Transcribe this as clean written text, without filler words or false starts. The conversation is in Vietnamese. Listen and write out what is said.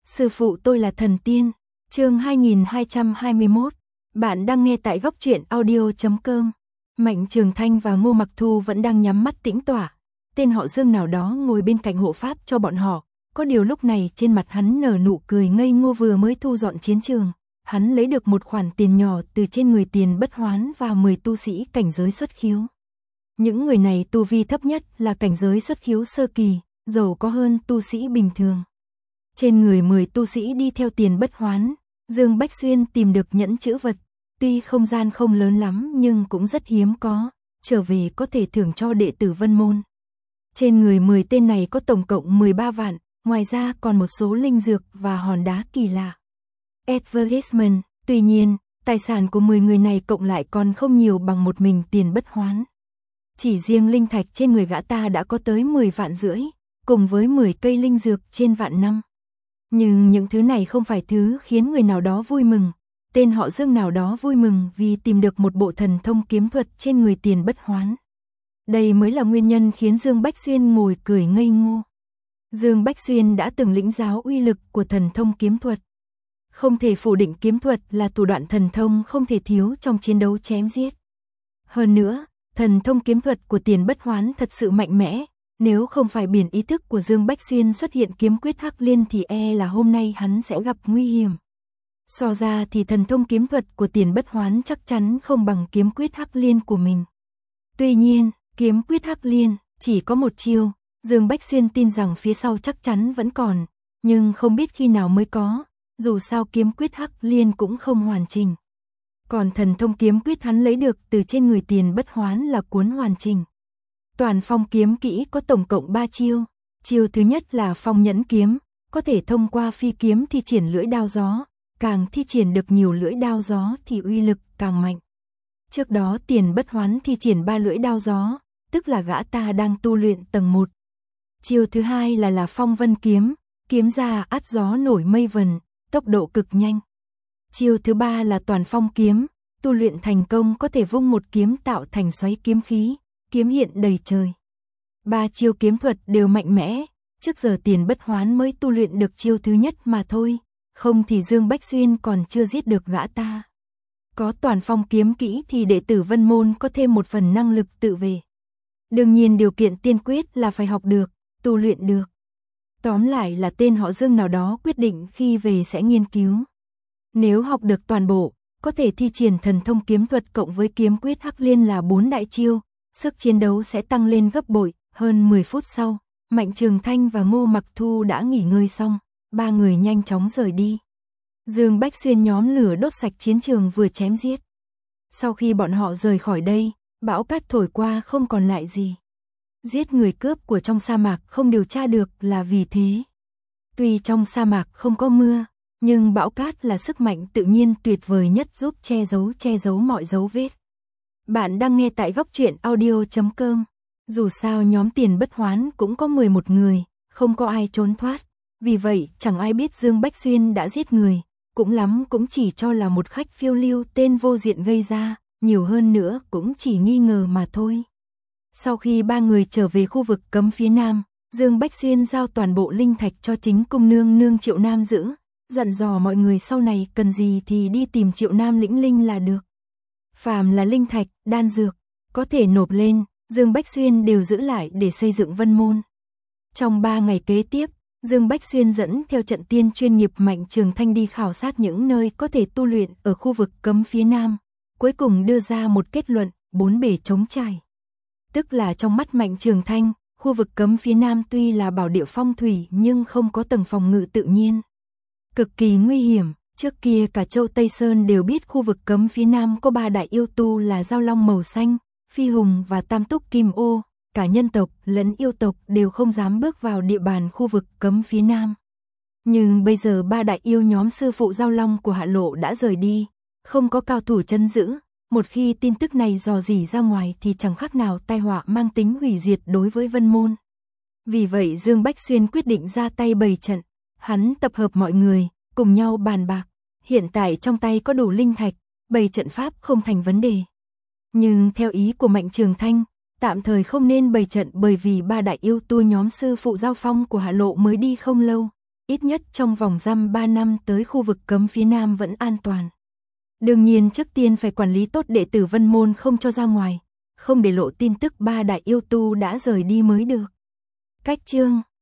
Sư phụ tôi là thần tiên. Chương 2221. Bạn đang nghe tại goctruyện.audio.com. Mạnh Trường Thanh và Ngô Mặc Thu vẫn đang nhắm mắt tĩnh tọa. Tên họ Dương nào đó ngồi bên cạnh hộ pháp cho bọn họ. Có điều lúc này trên mặt hắn nở nụ cười ngây ngô, vừa mới thu dọn chiến trường. Hắn lấy được một khoản tiền nhỏ từ trên người Tiền Bất Hoán và 10 tu sĩ cảnh giới xuất khiếu. Những người này tu vi thấp nhất là cảnh giới xuất khiếu sơ kỳ, dầu có hơn tu sĩ bình thường. Trên người 10 tu sĩ đi theo Tiền Bất Hoán, Dương Bách Xuyên tìm được nhẫn chữ vật. Tuy không gian không lớn lắm nhưng cũng rất hiếm có, trở về có thể thưởng cho đệ tử Vân Môn. Trên người 10 tên này có tổng cộng 13 vạn, ngoài ra còn một số linh dược và hòn đá kỳ lạ. Advertisement, tuy nhiên, tài sản của 10 người này cộng lại còn không nhiều bằng một mình Tiền Bất Hoán. Chỉ riêng linh thạch trên người gã ta đã có tới 10 vạn rưỡi, cùng với 10 cây linh dược trên vạn năm. Nhưng những thứ này không phải thứ khiến người nào đó vui mừng. Tên họ Dương nào đó vui mừng vì tìm được một bộ thần thông kiếm thuật trên người Tiền Bất Hoán. Đây mới là nguyên nhân khiến Dương Bách Xuyên ngồi cười ngây ngô. Dương Bách Xuyên đã từng lĩnh giáo uy lực của thần thông kiếm thuật. Không thể phủ định kiếm thuật là thủ đoạn thần thông không thể thiếu trong chiến đấu chém giết. Hơn nữa, thần thông kiếm thuật của Tiền Bất Hoán thật sự mạnh mẽ. Nếu không phải biển ý thức của Dương Bách Xuyên xuất hiện kiếm quyết Hắc Liên thì là hôm nay hắn sẽ gặp nguy hiểm. So ra thì thần thông kiếm thuật của Tiền Bất Hoán chắc chắn không bằng kiếm quyết Hắc Liên của mình. Tuy nhiên, kiếm quyết Hắc Liên chỉ có một chiêu, Dương Bách Xuyên tin rằng phía sau chắc chắn vẫn còn, nhưng không biết khi nào mới có, dù sao kiếm quyết Hắc Liên cũng không hoàn chỉnh. Còn thần thông kiếm quyết hắn lấy được từ trên người Tiền Bất Hoán là cuốn hoàn chỉnh. Toàn phong kiếm kỹ có tổng cộng 3 chiêu. Chiêu thứ nhất là phong nhẫn kiếm, có thể thông qua phi kiếm thi triển lưỡi đao gió, càng thi triển được nhiều lưỡi đao gió thì uy lực càng mạnh. Trước đó Tiền Bất Hoán thi triển 3 lưỡi đao gió, tức là gã ta đang tu luyện tầng 1. Chiêu thứ hai là phong vân kiếm, kiếm ra át gió nổi mây vần, tốc độ cực nhanh. Chiêu thứ ba là toàn phong kiếm, tu luyện thành công có thể vung một kiếm tạo thành xoáy kiếm khí, kiếm hiện đầy trời. 3 chiêu kiếm thuật đều mạnh mẽ, trước giờ Tiền Bất Hoán mới tu luyện được chiêu thứ nhất mà thôi, không thì Dương Bách Xuyên còn chưa giết được gã ta. Có toàn phong kiếm kỹ thì đệ tử Vân Môn có thêm một phần năng lực tự vệ. Đương nhiên điều kiện tiên quyết là phải học được, tu luyện được. Tóm lại là tên họ Dương nào đó quyết định khi về sẽ nghiên cứu. Nếu học được toàn bộ, có thể thi triển thần thông kiếm thuật cộng với kiếm quyết Hắc Liên là 4 đại chiêu. Sức chiến đấu sẽ tăng lên gấp bội. Hơn 10 phút sau, Mạnh Trường Thanh và Ngô Mặc Thu đã nghỉ ngơi xong, 3 người nhanh chóng rời đi. Dương Bách Xuyên nhóm lửa đốt sạch chiến trường vừa chém giết. Sau khi bọn họ rời khỏi đây, bão cát thổi qua không còn lại gì. Giết người cướp của trong sa mạc không điều tra được là vì thế. Tuy trong sa mạc không có mưa, nhưng bão cát là sức mạnh tự nhiên tuyệt vời nhất giúp che giấu mọi dấu vết. Bạn đang nghe tại goctruyện.audio.com. Dù sao nhóm Tiền Bất Hoán cũng có 11 người, không có ai trốn thoát. Vì vậy chẳng ai biết Dương Bách Xuyên đã giết người, cũng lắm cũng chỉ cho là một khách phiêu lưu tên vô diện gây ra, nhiều hơn nữa cũng chỉ nghi ngờ mà thôi. Sau khi 3 người trở về khu vực cấm phía nam, Dương Bách Xuyên giao toàn bộ linh thạch cho chính cung nương Triệu Nam giữ, dặn dò mọi người sau này cần gì thì đi tìm Triệu Nam lĩnh linh là được. Phàm là linh thạch, đan dược, có thể nộp lên, Dương Bách Xuyên đều giữ lại để xây dựng Vân Môn. Trong 3 ngày kế tiếp, Dương Bách Xuyên dẫn theo trận tiên chuyên nghiệp Mạnh Trường Thanh đi khảo sát những nơi có thể tu luyện ở khu vực cấm phía nam, cuối cùng đưa ra một kết luận, 4 bể trống trải. Tức là trong mắt Mạnh Trường Thanh, khu vực cấm phía nam tuy là bảo địa phong thủy nhưng không có tầng phòng ngự tự nhiên. Cực kỳ nguy hiểm. Trước kia cả châu Tây Sơn đều biết khu vực cấm phía nam có 3 đại yêu tu là Giao Long màu xanh, Phi Hùng và Tam Túc Kim Ô, cả nhân tộc lẫn yêu tộc đều không dám bước vào địa bàn khu vực cấm phía nam. Nhưng bây giờ 3 đại yêu nhóm sư phụ Giao Long của Hạ Lộ đã rời đi, không có cao thủ trấn giữ, một khi tin tức này dò dỉ ra ngoài thì chẳng khác nào tai họa mang tính hủy diệt đối với Vân Môn. Vì vậy Dương Bách Xuyên quyết định ra tay bày trận, hắn tập hợp mọi người, cùng nhau bàn bạc. Hiện tại trong tay có đủ linh thạch, bày trận pháp không thành vấn đề. Nhưng theo ý của Mạnh Trường Thanh, tạm thời không nên bày trận bởi vì 3 đại yêu tu nhóm sư phụ Giao Phong của Hạ Lộ mới đi không lâu. ít nhất trong vòng dăm 3 năm tới khu vực cấm phía Nam vẫn an toàn. Đương nhiên trước tiên phải quản lý tốt đệ tử Vân Môn không cho ra ngoài, không để lộ tin tức 3 đại yêu tu đã rời đi mới được. Cách chương